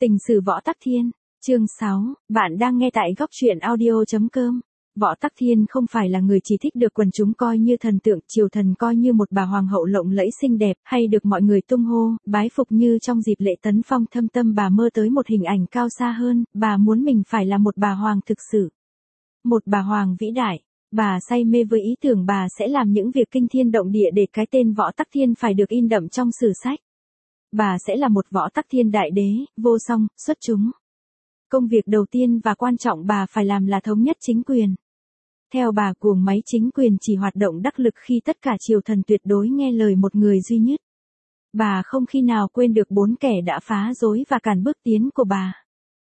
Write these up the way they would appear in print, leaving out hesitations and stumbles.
Tình sử Võ Tắc Thiên, chương 6, bạn đang nghe tại góc truyện audio.com. Võ Tắc Thiên không phải là người chỉ thích được quần chúng coi như thần tượng, triều thần coi như một bà hoàng hậu lộng lẫy xinh đẹp, hay được mọi người tung hô, bái phục như trong dịp lễ tấn phong. Thâm tâm bà mơ tới một hình ảnh cao xa hơn, bà muốn mình phải là một bà hoàng thực sự. Một bà hoàng vĩ đại. Bà say mê với ý tưởng bà sẽ làm những việc kinh thiên động địa để cái tên Võ Tắc Thiên phải được in đậm trong sử sách. Bà sẽ là một Võ Tắc Thiên đại đế, vô song, xuất chúng. Công việc đầu tiên và quan trọng bà phải làm là thống nhất chính quyền. Theo bà, guồng máy chính quyền chỉ hoạt động đắc lực khi tất cả triều thần tuyệt đối nghe lời một người duy nhất. Bà không khi nào quên được 4 kẻ đã phá rối và cản bước tiến của bà.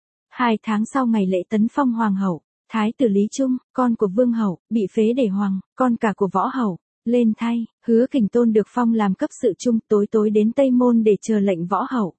2 tháng sau ngày lễ tấn phong hoàng hậu, Thái tử Lý Trung, con của vương hậu, bị phế để hoàng, con cả của võ hậu, lên thay. Hứa Kình Tôn được phong làm cấp sự trung, tối đến Tây Môn để chờ lệnh võ hậu.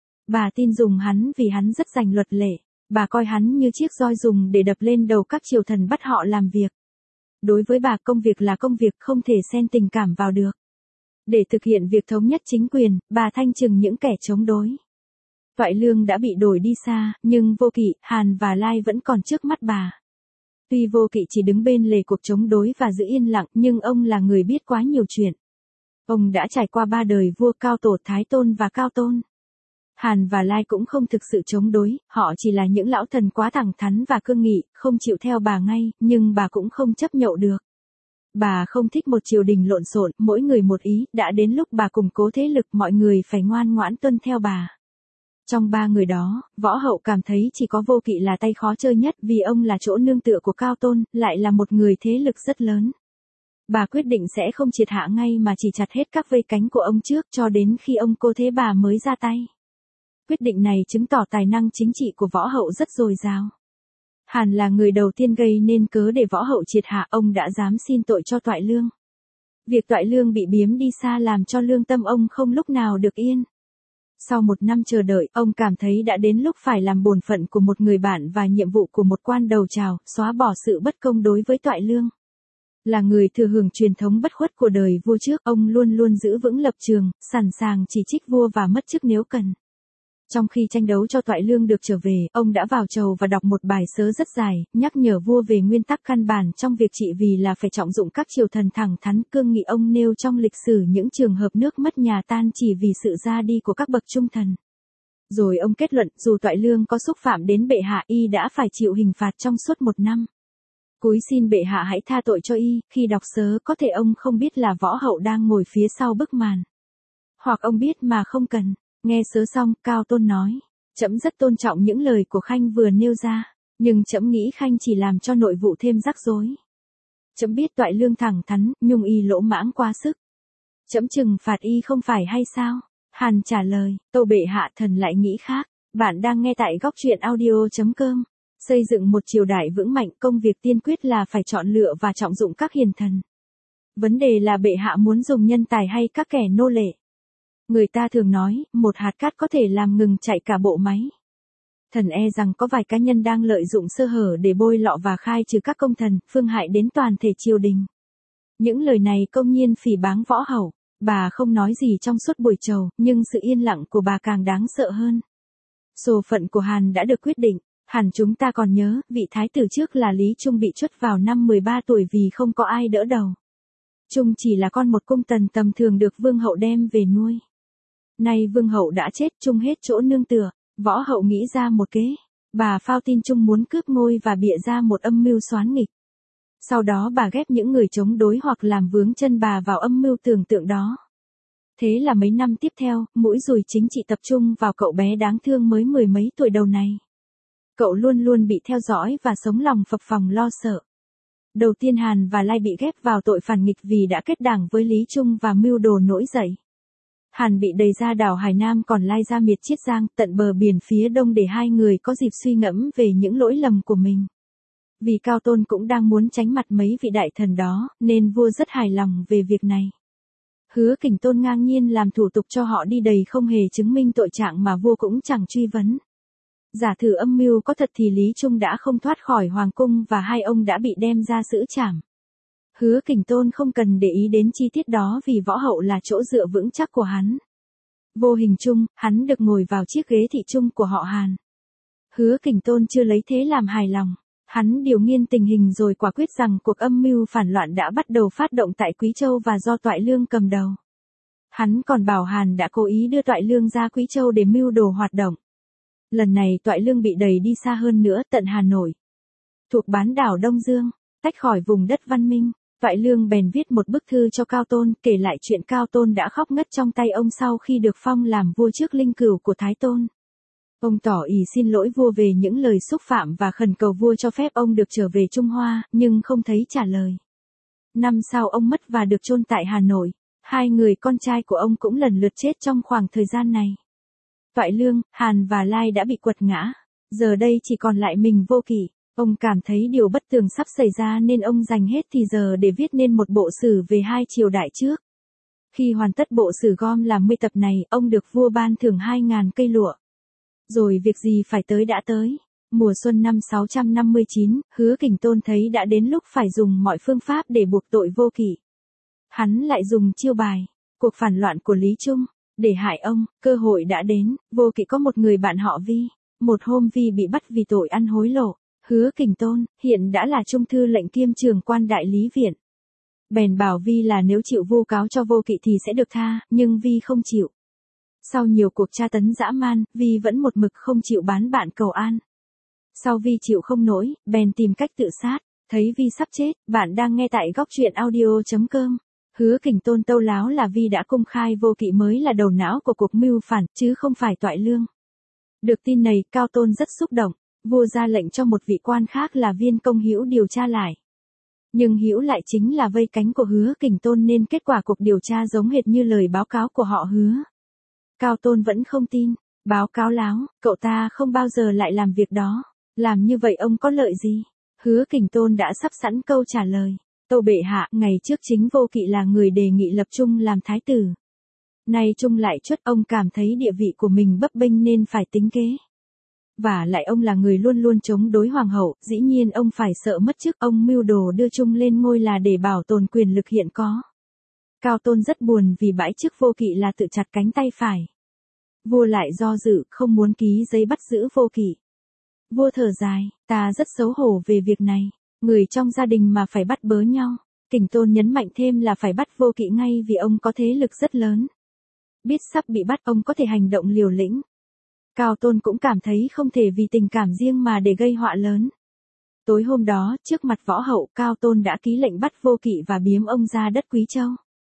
Bà tin dùng hắn vì hắn rất rành luật lệ. Bà coi hắn như chiếc roi dùng để đập lên đầu các triều thần bắt họ làm việc. Đối với bà, công việc là công việc, không thể xen tình cảm vào được. Để thực hiện việc thống nhất chính quyền, bà thanh trừng những kẻ chống đối. Toại Lương đã bị đuổi đi xa, nhưng Vô Kỵ, Hàn và Lai vẫn còn trước mắt bà. Tuy Vô Kỵ chỉ đứng bên lề cuộc chống đối và giữ yên lặng, nhưng ông là người biết quá nhiều chuyện. Ông đã trải qua 3 đời vua Cao Tổ, Thái Tôn và Cao Tôn. Hàn và Lai cũng không thực sự chống đối, họ chỉ là những lão thần quá thẳng thắn và cương nghị, không chịu theo bà ngay, nhưng bà cũng không chấp nhậu được. Bà không thích một triều đình lộn xộn, mỗi người một ý, đã đến lúc bà củng cố thế lực, mọi người phải ngoan ngoãn tuân theo bà. Trong 3 người đó, võ hậu cảm thấy chỉ có Vô Kỵ là tay khó chơi nhất vì ông là chỗ nương tựa của Cao Tôn, lại là một người thế lực rất lớn. Bà quyết định sẽ không triệt hạ ngay mà chỉ chặt hết các vây cánh của ông trước cho đến khi ông cô thế bà mới ra tay. Quyết định này chứng tỏ tài năng chính trị của võ hậu rất dồi dào. Hàn là người đầu tiên gây nên cớ để võ hậu triệt hạ, ông đã dám xin tội cho Toại Lương. Việc Toại Lương bị biếm đi xa làm cho lương tâm ông không lúc nào được yên. Sau 1 năm chờ đợi, ông cảm thấy đã đến lúc phải làm bổn phận của một người bạn và nhiệm vụ của một quan đầu trào, xóa bỏ sự bất công đối với Toại Lương. Là người thừa hưởng truyền thống bất khuất của đời vua trước, ông luôn luôn giữ vững lập trường, sẵn sàng chỉ trích vua và mất chức nếu cần. Trong khi tranh đấu cho Toại Lương được trở về, ông đã vào chầu và đọc một bài sớ rất dài, nhắc nhở vua về nguyên tắc căn bản trong việc trị vì là phải trọng dụng các triều thần thẳng thắn. Cương nghị ông nêu trong lịch sử những trường hợp nước mất nhà tan chỉ vì sự ra đi của các bậc trung thần. Rồi ông kết luận, dù Toại Lương có xúc phạm đến bệ hạ, y đã phải chịu hình phạt trong suốt 1 năm. Cúi xin bệ hạ hãy tha tội cho y. Khi đọc sớ có thể ông không biết là võ hậu đang ngồi phía sau bức màn. Hoặc ông biết mà không cần. Nghe sớ xong, Cao Tôn nói, trẫm rất tôn trọng những lời của Khanh vừa nêu ra, nhưng trẫm nghĩ Khanh chỉ làm cho nội vụ thêm rắc rối. Trẫm biết Toại Lương thẳng thắn, nhưng y lỗ mãng quá sức. Trẫm trừng phạt y không phải hay sao? Hàn trả lời, tâu bệ hạ, thần lại nghĩ khác. Bạn đang nghe tại góc truyện audio.com. Xây dựng một triều đại vững mạnh, công việc tiên quyết là phải chọn lựa và trọng dụng các hiền thần. Vấn đề là bệ hạ muốn dùng nhân tài hay các kẻ nô lệ. Người ta thường nói, một hạt cát có thể làm ngừng chạy cả bộ máy. Thần e rằng có vài cá nhân đang lợi dụng sơ hở để bôi lọ và khai trừ các công thần, phương hại đến toàn thể triều đình. Những lời này công nhiên phỉ báng võ hậu. Bà không nói gì trong suốt buổi chầu, nhưng sự yên lặng của bà càng đáng sợ hơn. Số phận của Hàn đã được quyết định. Hẳn chúng ta còn nhớ, vị thái tử trước là Lý Trung bị truất vào năm 13 tuổi vì không có ai đỡ đầu. Trung chỉ là con một cung tần tầm thường được vương hậu đem về nuôi. Nay vương hậu đã chết, Trung hết chỗ nương tựa, võ hậu nghĩ ra một kế. Bà phao tin Trung muốn cướp ngôi và bịa ra một âm mưu xoán nghịch. Sau đó bà ghép những người chống đối hoặc làm vướng chân bà vào âm mưu tưởng tượng đó. Thế là mấy năm tiếp theo, mũi dùi chính trị tập trung vào cậu bé đáng thương mới 10 mấy tuổi đầu này. Cậu luôn luôn bị theo dõi và sống lòng phập phồng lo sợ. Đầu tiên Hàn và Lai bị ghép vào tội phản nghịch vì đã kết đảng với Lý Trung và mưu đồ nổi dậy. Hàn bị đày ra đảo Hải Nam, còn Lai ra miệt Chiết Giang, tận bờ biển phía đông để 2 người có dịp suy ngẫm về những lỗi lầm của mình. Vì Cao Tôn cũng đang muốn tránh mặt mấy vị đại thần đó, nên vua rất hài lòng về việc này. Hứa Kình Tôn ngang nhiên làm thủ tục cho họ đi đầy không hề chứng minh tội trạng mà vua cũng chẳng truy vấn. Giả thử âm mưu có thật thì Lý Trung đã không thoát khỏi hoàng cung và 2 ông đã bị đem ra xử trảm. Hứa Kình Tôn không cần để ý đến chi tiết đó vì võ hậu là chỗ dựa vững chắc của hắn. Vô hình chung, hắn được ngồi vào chiếc ghế thị trung của họ Hàn. Hứa Kình Tôn chưa lấy thế làm hài lòng. Hắn điều nghiên tình hình rồi quả quyết rằng cuộc âm mưu phản loạn đã bắt đầu phát động tại Quý Châu và do Toại Lương cầm đầu. Hắn còn bảo Hàn đã cố ý đưa Toại Lương ra Quý Châu để mưu đồ hoạt động. Lần này Toại Lương bị đẩy đi xa hơn nữa, tận Hà Nội. Thuộc bán đảo Đông Dương, tách khỏi vùng đất văn minh, Toại Lương bèn viết một bức thư cho Cao Tôn, kể lại chuyện Cao Tôn đã khóc ngất trong tay ông sau khi được phong làm vua trước linh cữu của Thái Tôn. Ông tỏ ý xin lỗi vua về những lời xúc phạm và khẩn cầu vua cho phép ông được trở về Trung Hoa, nhưng không thấy trả lời. Năm sau ông mất và được chôn tại Hà Nội. Hai người con trai của ông cũng lần lượt chết trong khoảng thời gian này. Toại Lương, Hàn và Lai đã bị quật ngã. Giờ đây chỉ còn lại mình Vô Kỵ. Ông cảm thấy điều bất tường sắp xảy ra nên ông dành hết thì giờ để viết nên một bộ sử về hai triều đại trước. Khi hoàn tất bộ sử gom làm 10 tập này, ông được vua ban thưởng 2.000 cây lụa. Rồi việc gì phải tới đã tới. Mùa xuân năm 659, Hứa Kình Tôn thấy đã đến lúc phải dùng mọi phương pháp để buộc tội Vô Kỵ. Hắn lại dùng chiêu bài, cuộc phản loạn của Lý Trung, để hại ông. Cơ hội đã đến. Vô Kỵ có một người bạn họ Vi. Một hôm Vi bị bắt vì tội ăn hối lộ. Hứa Kình Tôn, hiện đã là trung thư lệnh kiêm trưởng quan đại lý viện. Bèn bảo Vi là nếu chịu vu cáo cho Vô Kỵ thì sẽ được tha, nhưng Vi không chịu. Sau nhiều cuộc tra tấn dã man, Vi vẫn một mực không chịu bán bạn cầu an. Sau Vi chịu không nổi, bèn tìm cách tự sát. Thấy Vi sắp chết, bạn đang nghe tại góc truyện audio.com. Hứa Kình Tôn tâu láo là Vi đã công khai Vô Kỵ mới là đầu não của cuộc mưu phản, chứ không phải Toại Lương. Được tin này, Cao Tôn rất xúc động. Vua ra lệnh cho một vị quan khác là Viên Công Hữu điều tra lại. Nhưng Hữu lại chính là vây cánh của Hứa Kình Tôn nên kết quả cuộc điều tra giống hệt như lời báo cáo của họ Hứa. Cao Tôn vẫn không tin. Báo cáo láo, cậu ta không bao giờ lại làm việc đó. Làm như vậy ông có lợi gì? Hứa Kình Tôn đã sắp sẵn câu trả lời. Tâu bệ hạ, ngày trước chính Vô Kỵ là người đề nghị lập Trung làm thái tử. Nay Trung lại chuất, ông cảm thấy địa vị của mình bấp bênh nên phải tính kế. Và lại ông là người luôn luôn chống đối hoàng hậu, dĩ nhiên ông phải sợ mất chức. Ông mưu đồ đưa Trung lên ngôi là để bảo tồn quyền lực hiện có. Cao Tôn rất buồn vì bãi chức Vô Kỵ là tự chặt cánh tay phải. Vua lại do dự, không muốn ký giấy bắt giữ Vô Kỵ. Vua thở dài, ta rất xấu hổ về việc này. Người trong gia đình mà phải bắt bớ nhau. Kình Tôn nhấn mạnh thêm là phải bắt Vô Kỵ ngay vì ông có thế lực rất lớn. Biết sắp bị bắt, ông có thể hành động liều lĩnh. Cao Tôn cũng cảm thấy không thể vì tình cảm riêng mà để gây họa lớn. Tối hôm đó, trước mặt võ hậu, Cao Tôn đã ký lệnh bắt Vô Kỵ và biếm ông ra đất Quý Châu.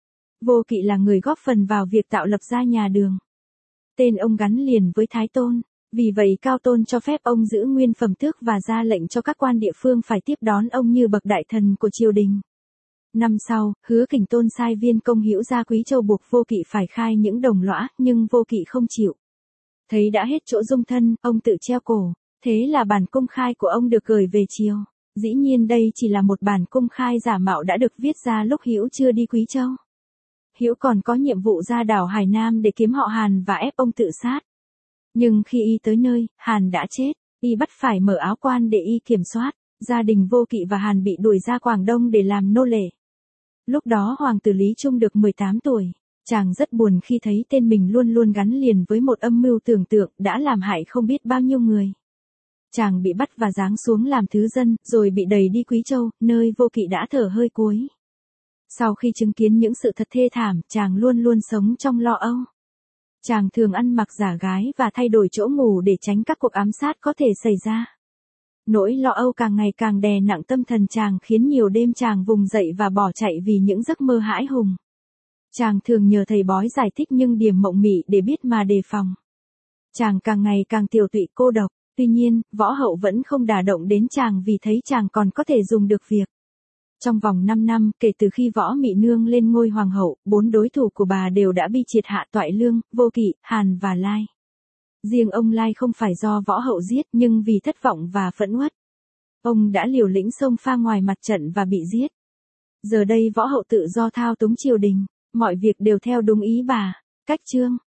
Vô Kỵ là người góp phần vào việc tạo lập ra nhà Đường. Tên ông gắn liền với Thái Tôn. Vì vậy Cao Tôn cho phép ông giữ nguyên phẩm tước và ra lệnh cho các quan địa phương phải tiếp đón ông như bậc đại thần của triều đình. Năm sau, Hứa Kình Tôn sai Viên Công Hữu ra Quý Châu buộc Vô Kỵ phải khai những đồng lõa, nhưng Vô Kỵ không chịu. Thấy đã hết chỗ dung thân, ông tự treo cổ. Thế là bản công khai của ông được gửi về triều. Dĩ nhiên đây chỉ là một bản công khai giả mạo đã được viết ra lúc Hữu chưa đi Quý Châu. Hữu còn có nhiệm vụ ra đảo Hải Nam để kiếm họ Hàn và ép ông tự sát. Nhưng khi y tới nơi, Hàn đã chết. Y bắt phải mở áo quan để y kiểm soát. Gia đình Vô Kỵ và Hàn bị đuổi ra Quảng Đông để làm nô lệ. Lúc đó Hoàng tử Lý Trung được 18 tuổi. Chàng rất buồn khi thấy tên mình luôn luôn gắn liền với một âm mưu tưởng tượng đã làm hại không biết bao nhiêu người. Chàng bị bắt và giáng xuống làm thứ dân, rồi bị đẩy đi Quý Châu, nơi Vô Kỵ đã thở hơi cuối. Sau khi chứng kiến những sự thật thê thảm, chàng luôn luôn sống trong lo âu. Chàng thường ăn mặc giả gái và thay đổi chỗ ngủ để tránh các cuộc ám sát có thể xảy ra. Nỗi lo âu càng ngày càng đè nặng tâm thần chàng khiến nhiều đêm chàng vùng dậy và bỏ chạy vì những giấc mơ hãi hùng. Chàng thường nhờ thầy bói giải thích nhưng điểm mộng mị để biết mà đề phòng. Chàng càng ngày càng tiều tụy cô độc, tuy nhiên, võ hậu vẫn không đả động đến chàng vì thấy chàng còn có thể dùng được việc. Trong vòng 5 năm, kể từ khi Võ Mị Nương lên ngôi hoàng hậu, 4 đối thủ của bà đều đã bị triệt hạ: Toại Lương, Vô Kỵ, Hàn và Lai. Riêng ông Lai không phải do võ hậu giết nhưng vì thất vọng và phẫn uất. Ông đã liều lĩnh xông pha ngoài mặt trận và bị giết. Giờ đây võ hậu tự do thao túng triều đình, mọi việc đều theo đúng ý bà. Cách chương